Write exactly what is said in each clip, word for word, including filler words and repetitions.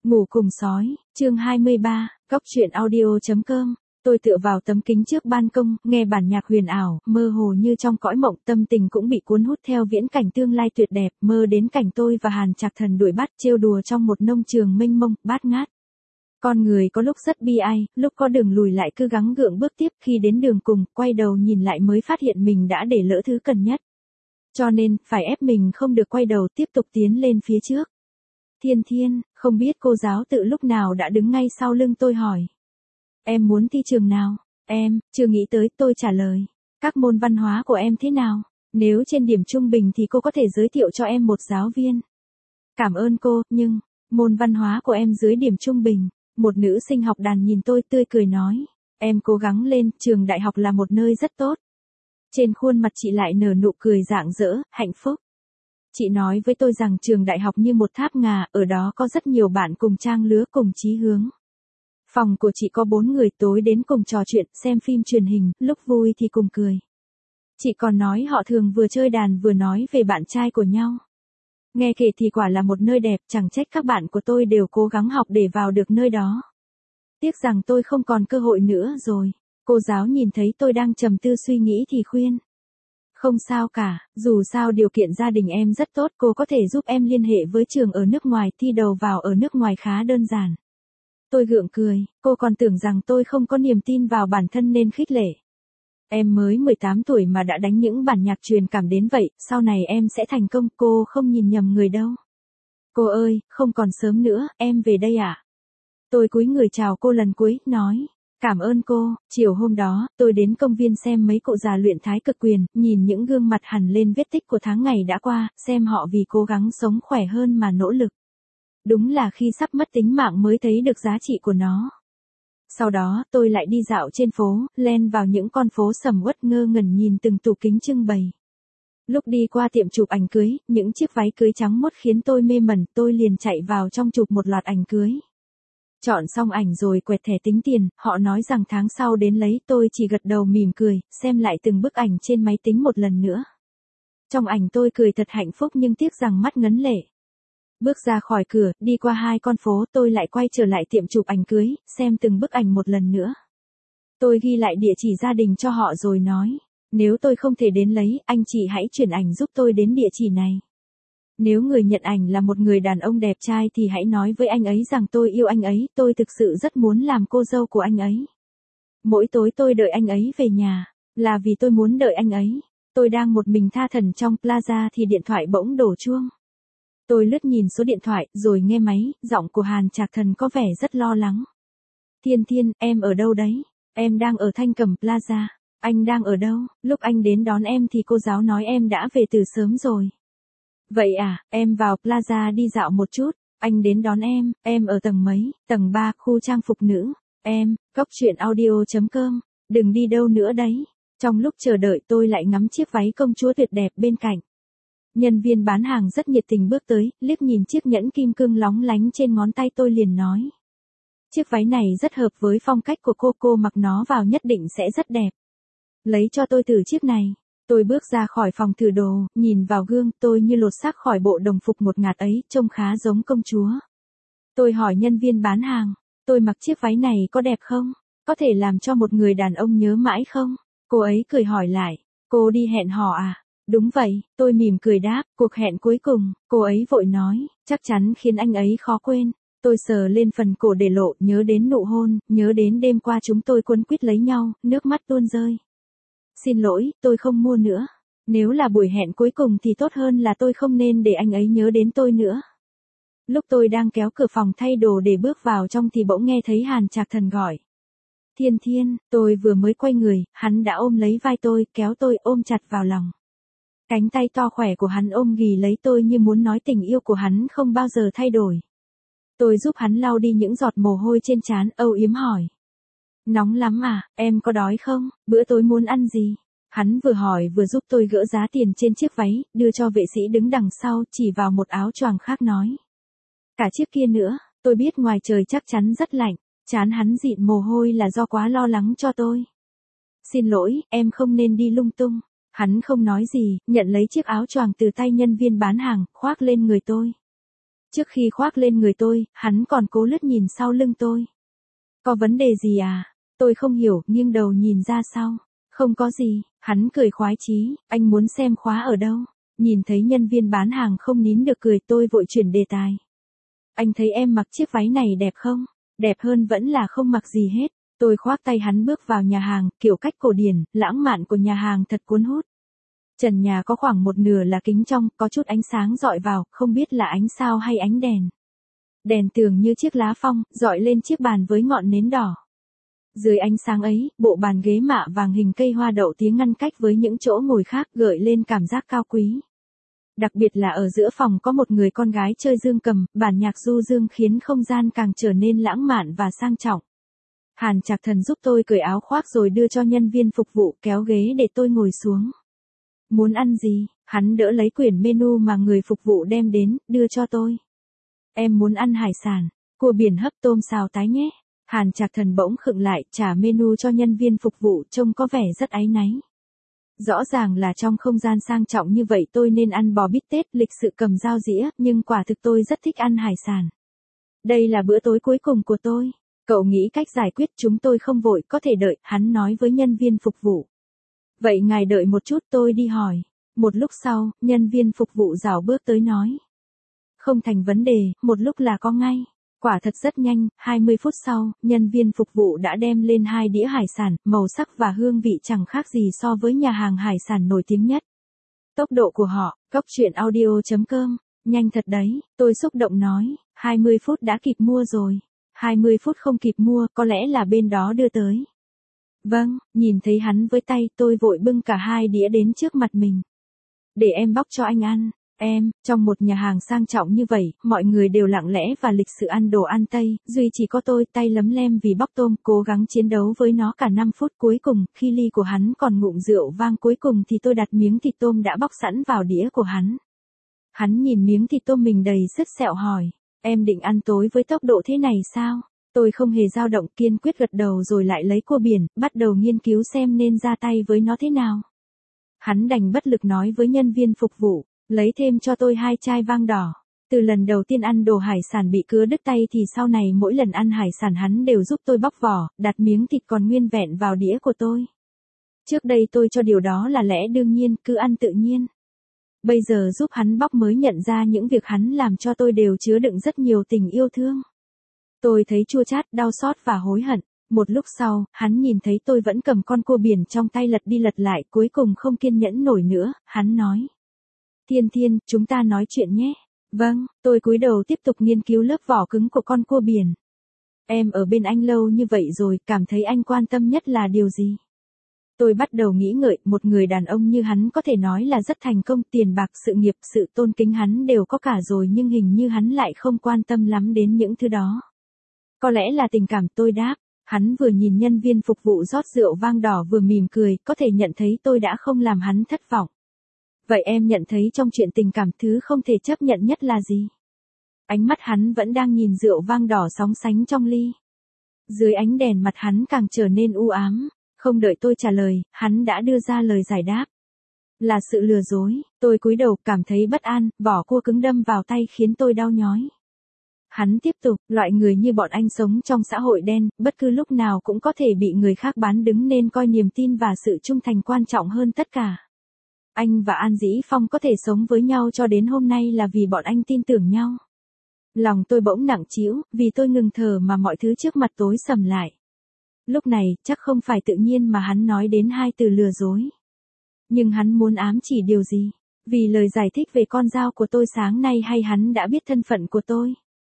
Ngủ cùng sói, chương hai mươi ba, Góc truyện audio.com. Tôi tựa vào tấm kính trước ban công, nghe bản nhạc huyền ảo, mơ hồ như trong cõi mộng, tâm tình cũng bị cuốn hút theo viễn cảnh tương lai tuyệt đẹp, mơ đến cảnh tôi và Hàn Trạc Thần đuổi bắt trêu đùa trong một nông trường mênh mông, bát ngát. Con người có lúc rất bi ai, lúc có đường lùi lại cứ gắng gượng bước tiếp, khi đến đường cùng, quay đầu nhìn lại mới phát hiện mình đã để lỡ thứ cần nhất. Cho nên, phải ép mình không được quay đầu tiếp tục tiến lên phía trước. Thiên Thiên, không biết cô giáo tự lúc nào đã đứng ngay sau lưng tôi hỏi. Em muốn thi trường nào? Em, chưa nghĩ tới, tôi trả lời. Các môn văn hóa của em thế nào? Nếu trên điểm trung bình thì cô có thể giới thiệu cho em một giáo viên. Cảm ơn cô, nhưng, môn văn hóa của em dưới điểm trung bình. Một nữ sinh học đàn nhìn tôi tươi cười nói. Em cố gắng lên, trường đại học là một nơi rất tốt. Trên khuôn mặt chị lại nở nụ cười rạng rỡ, hạnh phúc. Chị nói với tôi rằng trường đại học như một tháp ngà, ở đó có rất nhiều bạn cùng trang lứa cùng chí hướng. Phòng của chị có bốn người, tối đến cùng trò chuyện, xem phim truyền hình, lúc vui thì cùng cười. Chị còn nói họ thường vừa chơi đàn vừa nói về bạn trai của nhau. Nghe kể thì quả là một nơi đẹp, chẳng trách các bạn của tôi đều cố gắng học để vào được nơi đó. Tiếc rằng tôi không còn cơ hội nữa rồi. Cô giáo nhìn thấy tôi đang trầm tư suy nghĩ thì khuyên. Không sao cả, dù sao điều kiện gia đình em rất tốt, cô có thể giúp em liên hệ với trường ở nước ngoài, thi đầu vào ở nước ngoài khá đơn giản. Tôi gượng cười, cô còn tưởng rằng tôi không có niềm tin vào bản thân nên khích lệ. Em mới mười tám tuổi mà đã đánh những bản nhạc truyền cảm đến vậy, sau này em sẽ thành công, cô không nhìn nhầm người đâu. Cô ơi, không còn sớm nữa, em về đây ạ. À? Tôi cúi người chào cô lần cuối, nói. Cảm ơn cô. Chiều hôm đó, tôi đến công viên xem mấy cụ già luyện thái cực quyền, nhìn những gương mặt hằn lên vết tích của tháng ngày đã qua, xem họ vì cố gắng sống khỏe hơn mà nỗ lực. Đúng là khi sắp mất tính mạng mới thấy được giá trị của nó. Sau đó, tôi lại đi dạo trên phố, len vào những con phố sầm uất ngơ ngẩn nhìn từng tủ kính trưng bày. Lúc đi qua tiệm chụp ảnh cưới, những chiếc váy cưới trắng muốt khiến tôi mê mẩn, tôi liền chạy vào trong chụp một loạt ảnh cưới. Chọn xong ảnh rồi quẹt thẻ tính tiền, họ nói rằng tháng sau đến lấy, tôi chỉ gật đầu mỉm cười, xem lại từng bức ảnh trên máy tính một lần nữa. Trong ảnh tôi cười thật hạnh phúc nhưng tiếc rằng mắt ngấn lệ. Bước ra khỏi cửa, đi qua hai con phố, tôi lại quay trở lại tiệm chụp ảnh cưới, xem từng bức ảnh một lần nữa. Tôi ghi lại địa chỉ gia đình cho họ rồi nói, nếu tôi không thể đến lấy, anh chị hãy chuyển ảnh giúp tôi đến địa chỉ này. Nếu người nhận ảnh là một người đàn ông đẹp trai thì hãy nói với anh ấy rằng tôi yêu anh ấy, tôi thực sự rất muốn làm cô dâu của anh ấy. Mỗi tối tôi đợi anh ấy về nhà, là vì tôi muốn đợi anh ấy. Tôi đang một mình tha thẩn trong plaza thì điện thoại bỗng đổ chuông. Tôi lướt nhìn số điện thoại, rồi nghe máy, giọng của Hàn Trạc Thần có vẻ rất lo lắng. Thiên Thiên, em ở đâu đấy? Em đang ở Thanh Cẩm Plaza. Anh đang ở đâu? Lúc anh đến đón em thì cô giáo nói em đã về từ sớm rồi. Vậy à, em vào plaza đi dạo một chút, anh đến đón em, em ở tầng mấy? Tầng ba, khu trang phục nữ. Em, Góc truyện audio.com, đừng đi đâu nữa đấy. Trong lúc chờ đợi tôi lại ngắm chiếc váy công chúa tuyệt đẹp bên cạnh. Nhân viên bán hàng rất nhiệt tình bước tới, liếc nhìn chiếc nhẫn kim cương lóng lánh trên ngón tay tôi liền nói. Chiếc váy này rất hợp với phong cách của cô, cô mặc nó vào nhất định sẽ rất đẹp. Lấy cho tôi thử chiếc này. Tôi bước ra khỏi phòng thử đồ, nhìn vào gương, tôi như lột xác khỏi bộ đồng phục ngột ngạt ấy, trông khá giống công chúa. Tôi hỏi nhân viên bán hàng, tôi mặc chiếc váy này có đẹp không? Có thể làm cho một người đàn ông nhớ mãi không? Cô ấy cười hỏi lại, cô đi hẹn hò à? Đúng vậy, tôi mỉm cười đáp, cuộc hẹn cuối cùng, cô ấy vội nói, chắc chắn khiến anh ấy khó quên. Tôi sờ lên phần cổ để lộ, nhớ đến nụ hôn, nhớ đến đêm qua chúng tôi quấn quýt lấy nhau, nước mắt tuôn rơi. Xin lỗi, tôi không mua nữa. Nếu là buổi hẹn cuối cùng thì tốt hơn là tôi không nên để anh ấy nhớ đến tôi nữa. Lúc tôi đang kéo cửa phòng thay đồ để bước vào trong thì bỗng nghe thấy Hàn Trạc Thần gọi. Thiên Thiên, tôi vừa mới quay người, hắn đã ôm lấy vai tôi, kéo tôi ôm chặt vào lòng. Cánh tay to khỏe của hắn ôm ghì lấy tôi như muốn nói tình yêu của hắn không bao giờ thay đổi. Tôi giúp hắn lau đi những giọt mồ hôi trên trán, âu yếm hỏi. Nóng lắm à, em có đói không, bữa tối muốn ăn gì? Hắn vừa hỏi vừa giúp tôi gỡ giá tiền trên chiếc váy, đưa cho vệ sĩ đứng đằng sau, chỉ vào một áo choàng khác nói. Cả chiếc kia nữa, tôi biết ngoài trời chắc chắn rất lạnh, trán hắn dịn mồ hôi là do quá lo lắng cho tôi. Xin lỗi, em không nên đi lung tung. Hắn không nói gì, nhận lấy chiếc áo choàng từ tay nhân viên bán hàng, khoác lên người tôi. Trước khi khoác lên người tôi, hắn còn cố lướt nhìn sau lưng tôi. Có vấn đề gì à? Tôi không hiểu, nghiêng đầu nhìn ra sau. Không có gì, hắn cười khoái chí, anh muốn xem khóa ở đâu? Nhìn thấy nhân viên bán hàng không nín được cười, tôi vội chuyển đề tài. Anh thấy em mặc chiếc váy này đẹp không? Đẹp hơn vẫn là không mặc gì hết. Tôi khoác tay hắn bước vào nhà hàng, kiểu cách cổ điển, lãng mạn của nhà hàng thật cuốn hút. Trần nhà có khoảng một nửa là kính trong, có chút ánh sáng dọi vào, không biết là ánh sao hay ánh đèn. Đèn tường như chiếc lá phong, dọi lên chiếc bàn với ngọn nến đỏ. Dưới ánh sáng ấy, bộ bàn ghế mạ vàng hình cây hoa đậu tiếng ngăn cách với những chỗ ngồi khác gợi lên cảm giác cao quý. Đặc biệt là ở giữa phòng có một người con gái chơi dương cầm, bản nhạc du dương khiến không gian càng trở nên lãng mạn và sang trọng. Hàn Trạc Thần giúp tôi cởi áo khoác rồi đưa cho nhân viên phục vụ kéo ghế để tôi ngồi xuống. Muốn ăn gì? Hắn đỡ lấy quyển menu mà người phục vụ đem đến, đưa cho tôi. Em muốn ăn hải sản, cua biển hấp tôm xào tái nhé. Hàn Trạc Thần bỗng khựng lại, trả menu cho nhân viên phục vụ, trông có vẻ rất áy náy. Rõ ràng là trong không gian sang trọng như vậy tôi nên ăn bò bít tết, lịch sự cầm dao dĩa, nhưng quả thực tôi rất thích ăn hải sản. Đây là bữa tối cuối cùng của tôi. Cậu nghĩ cách giải quyết, chúng tôi không vội, có thể đợi, hắn nói với nhân viên phục vụ. Vậy ngài đợi một chút, tôi đi hỏi. Một lúc sau, nhân viên phục vụ rảo bước tới nói. Không thành vấn đề, một lúc là có ngay. Quả thật rất nhanh, hai mươi phút sau, nhân viên phục vụ đã đem lên hai đĩa hải sản, màu sắc và hương vị chẳng khác gì so với nhà hàng hải sản nổi tiếng nhất. Tốc độ của họ, cốc truyện audio chấm com, nhanh thật đấy, tôi xúc động nói, hai mươi phút đã kịp mua rồi. hai mươi phút không kịp mua, có lẽ là bên đó đưa tới. Vâng, nhìn thấy hắn với tay, tôi vội bưng cả hai đĩa đến trước mặt mình. Để em bóc cho anh ăn. Em, trong một nhà hàng sang trọng như vậy, mọi người đều lặng lẽ và lịch sự ăn đồ ăn Tây, duy chỉ có tôi tay lấm lem vì bóc tôm, cố gắng chiến đấu với nó cả năm phút cuối cùng, khi ly của hắn còn ngụm rượu vang cuối cùng thì tôi đặt miếng thịt tôm đã bóc sẵn vào đĩa của hắn. Hắn nhìn miếng thịt tôm mình đầy sứt sẹo hỏi, em định ăn tối với tốc độ thế này sao? Tôi không hề dao động, kiên quyết gật đầu rồi lại lấy cua biển, bắt đầu nghiên cứu xem nên ra tay với nó thế nào. Hắn đành bất lực nói với nhân viên phục vụ. Lấy thêm cho tôi hai chai vang đỏ. Từ lần đầu tiên ăn đồ hải sản bị cứa đứt tay thì sau này mỗi lần ăn hải sản hắn đều giúp tôi bóc vỏ, đặt miếng thịt còn nguyên vẹn vào đĩa của tôi. Trước đây tôi cho điều đó là lẽ đương nhiên, cứ ăn tự nhiên. Bây giờ giúp hắn bóc mới nhận ra những việc hắn làm cho tôi đều chứa đựng rất nhiều tình yêu thương. Tôi thấy chua chát, đau xót và hối hận. Một lúc sau, hắn nhìn thấy tôi vẫn cầm con cua biển trong tay lật đi lật lại, cuối cùng không kiên nhẫn nổi nữa, hắn nói. Thiên Thiên, chúng ta nói chuyện nhé. Vâng, tôi cúi đầu tiếp tục nghiên cứu lớp vỏ cứng của con cua biển. Em ở bên anh lâu như vậy rồi, cảm thấy anh quan tâm nhất là điều gì? Tôi bắt đầu nghĩ ngợi, một người đàn ông như hắn có thể nói là rất thành công, tiền bạc, sự nghiệp, sự tôn kính hắn đều có cả rồi nhưng hình như hắn lại không quan tâm lắm đến những thứ đó. Có lẽ là tình cảm, tôi đáp. Hắn vừa nhìn nhân viên phục vụ rót rượu vang đỏ vừa mỉm cười, có thể nhận thấy tôi đã không làm hắn thất vọng. Vậy em nhận thấy trong chuyện tình cảm thứ không thể chấp nhận nhất là gì? Ánh mắt hắn vẫn đang nhìn rượu vang đỏ sóng sánh trong ly. Dưới ánh đèn mặt hắn càng trở nên u ám. Không đợi tôi trả lời, hắn đã đưa ra lời giải đáp. Là sự lừa dối. Tôi cúi đầu cảm thấy bất an, vỏ cua cứng đâm vào tay khiến tôi đau nhói. Hắn tiếp tục, loại người như bọn anh sống trong xã hội đen, bất cứ lúc nào cũng có thể bị người khác bán đứng nên coi niềm tin và sự trung thành quan trọng hơn tất cả. Anh và An Dĩ Phong có thể sống với nhau cho đến hôm nay là vì bọn anh tin tưởng nhau. Lòng tôi bỗng nặng trĩu, vì tôi ngừng thở mà mọi thứ trước mặt tối sầm lại. Lúc này, chắc không phải tự nhiên mà hắn nói đến hai từ lừa dối. Nhưng hắn muốn ám chỉ điều gì? Vì lời giải thích về con dao của tôi sáng nay hay hắn đã biết thân phận của tôi?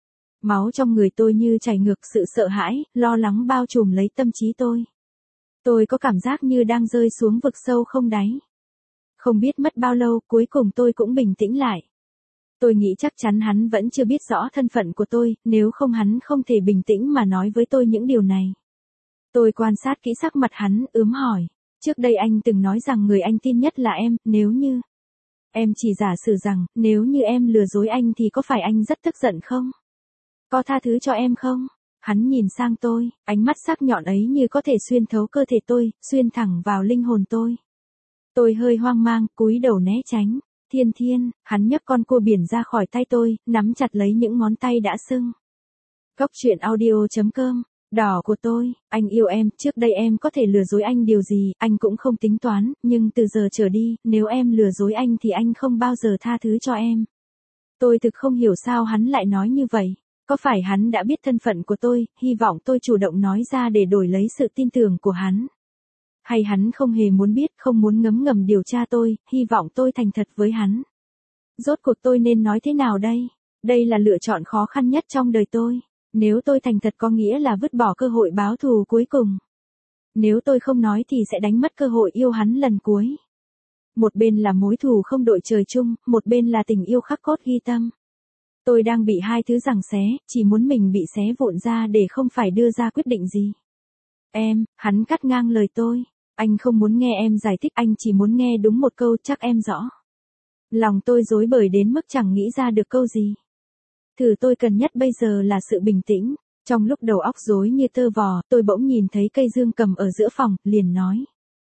Máu trong người tôi như chảy ngược, sự sợ hãi, lo lắng bao trùm lấy tâm trí tôi. Tôi có cảm giác như đang rơi xuống vực sâu không đáy. Không biết mất bao lâu, cuối cùng tôi cũng bình tĩnh lại. Tôi nghĩ chắc chắn hắn vẫn chưa biết rõ thân phận của tôi, nếu không hắn không thể bình tĩnh mà nói với tôi những điều này. Tôi quan sát kỹ sắc mặt hắn, ướm hỏi. Trước đây anh từng nói rằng người anh tin nhất là em, nếu như... Em chỉ giả sử rằng, nếu như em lừa dối anh thì có phải anh rất tức giận không? Có tha thứ cho em không? Hắn nhìn sang tôi, ánh mắt sắc nhọn ấy như có thể xuyên thấu cơ thể tôi, xuyên thẳng vào linh hồn tôi. Tôi hơi hoang mang, cúi đầu né tránh. Thiên Thiên, hắn nhấc con cua biển ra khỏi tay tôi, nắm chặt lấy những ngón tay đã sưng. Cốc truyện audio chấm com, đỏ của tôi, anh yêu em, trước đây em có thể lừa dối anh điều gì, anh cũng không tính toán, nhưng từ giờ trở đi, nếu em lừa dối anh thì anh không bao giờ tha thứ cho em. Tôi thực không hiểu sao hắn lại nói như vậy. Có phải hắn đã biết thân phận của tôi, hy vọng tôi chủ động nói ra để đổi lấy sự tin tưởng của hắn? Hay hắn không hề muốn biết, không muốn ngấm ngầm điều tra tôi, hy vọng tôi thành thật với hắn? Rốt cuộc tôi nên nói thế nào đây? Đây là lựa chọn khó khăn nhất trong đời tôi. Nếu tôi thành thật có nghĩa là vứt bỏ cơ hội báo thù cuối cùng. Nếu tôi không nói thì sẽ đánh mất cơ hội yêu hắn lần cuối. Một bên là mối thù không đội trời chung, một bên là tình yêu khắc cốt ghi tâm. Tôi đang bị hai thứ giằng xé, chỉ muốn mình bị xé vụn ra để không phải đưa ra quyết định gì. Em, hắn cắt ngang lời tôi. Anh không muốn nghe em giải thích, anh chỉ muốn nghe đúng một câu, chắc em rõ. Lòng tôi rối bời đến mức chẳng nghĩ ra được câu gì. Thứ tôi cần nhất bây giờ là sự bình tĩnh. Trong lúc đầu óc rối như tơ vò, tôi bỗng nhìn thấy cây dương cầm ở giữa phòng, liền nói.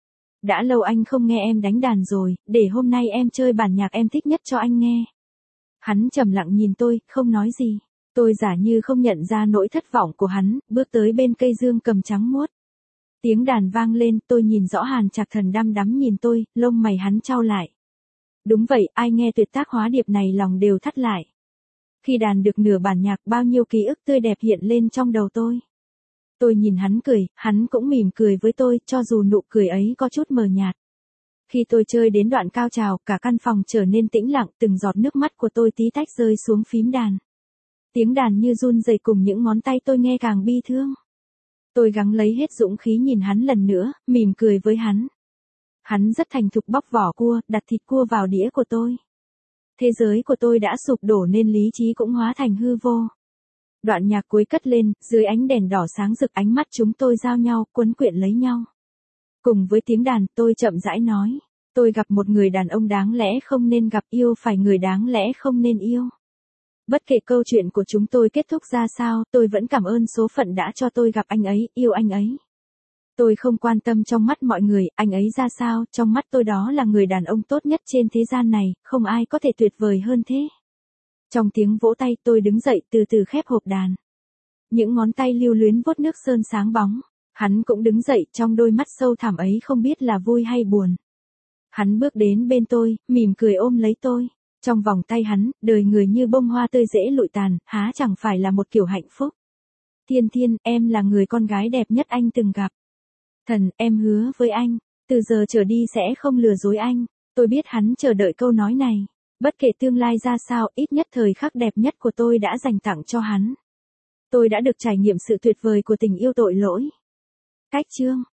Đã lâu anh không nghe em đánh đàn rồi, để hôm nay em chơi bản nhạc em thích nhất cho anh nghe. Hắn trầm lặng nhìn tôi, không nói gì. Tôi giả như không nhận ra nỗi thất vọng của hắn, bước tới bên cây dương cầm trắng muốt. Tiếng đàn vang lên, tôi nhìn rõ Hàn Trạc Thần đăm đắm nhìn tôi, lông mày hắn chau lại. Đúng vậy, ai nghe tuyệt tác hóa điệp này lòng đều thắt lại. Khi đàn được nửa bản nhạc, bao nhiêu ký ức tươi đẹp hiện lên trong đầu tôi. Tôi nhìn hắn cười, hắn cũng mỉm cười với tôi, cho dù nụ cười ấy có chút mờ nhạt. Khi tôi chơi đến đoạn cao trào, cả căn phòng trở nên tĩnh lặng, từng giọt nước mắt của tôi tí tách rơi xuống phím đàn. Tiếng đàn như run rẩy cùng những ngón tay tôi nghe càng bi thương. Tôi gắng lấy hết dũng khí nhìn hắn lần nữa, mỉm cười với hắn. Hắn rất thành thục bóc vỏ cua, đặt thịt cua vào đĩa của tôi. Thế giới của tôi đã sụp đổ nên lý trí cũng hóa thành hư vô. Đoạn nhạc cuối cất lên, dưới ánh đèn đỏ sáng rực ánh mắt chúng tôi giao nhau, quấn quyện lấy nhau. Cùng với tiếng đàn, tôi chậm rãi nói. Tôi gặp một người đàn ông đáng lẽ không nên gặp, yêu phải người đáng lẽ không nên yêu. Bất kể câu chuyện của chúng tôi kết thúc ra sao, tôi vẫn cảm ơn số phận đã cho tôi gặp anh ấy, yêu anh ấy. Tôi không quan tâm trong mắt mọi người, anh ấy ra sao, trong mắt tôi đó là người đàn ông tốt nhất trên thế gian này, không ai có thể tuyệt vời hơn thế. Trong tiếng vỗ tay, tôi đứng dậy từ từ khép hộp đàn. Những ngón tay lưu luyến vuốt nước sơn sáng bóng. Hắn cũng đứng dậy, trong đôi mắt sâu thẳm ấy không biết là vui hay buồn. Hắn bước đến bên tôi, mỉm cười ôm lấy tôi. Trong vòng tay hắn, đời người như bông hoa tươi dễ lụi tàn, há chẳng phải là một kiểu hạnh phúc. Thiên Thiên, em là người con gái đẹp nhất anh từng gặp. Thần, em hứa với anh, từ giờ trở đi sẽ không lừa dối anh. Tôi biết hắn chờ đợi câu nói này. Bất kể tương lai ra sao, ít nhất thời khắc đẹp nhất của tôi đã dành tặng cho hắn. Tôi đã được trải nghiệm sự tuyệt vời của tình yêu tội lỗi. Cách chương